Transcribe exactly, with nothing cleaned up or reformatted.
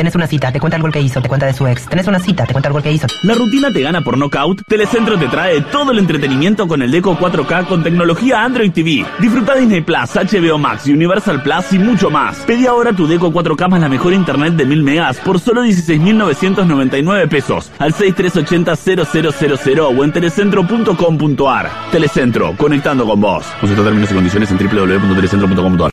Tenés una cita, te cuenta el gol que hizo, te cuenta de su ex. Tenés una cita, te cuenta el gol que hizo. ¿La rutina te gana por nocaut? Telecentro te trae todo el entretenimiento con el Deco cuatro K con tecnología Android T V. Disfruta Disney Plus, H B O Max, Universal Plus y mucho más. Pedí ahora tu Deco cuatro K más la mejor internet de mil megas por solo dieciséis mil novecientos noventa y nueve pesos al seis tres ocho cero cero cero cero cero o en telecentro punto com punto ar. Telecentro, conectando con vos. Consulta términos y condiciones en doble u doble u doble u punto telecentro punto com punto ar.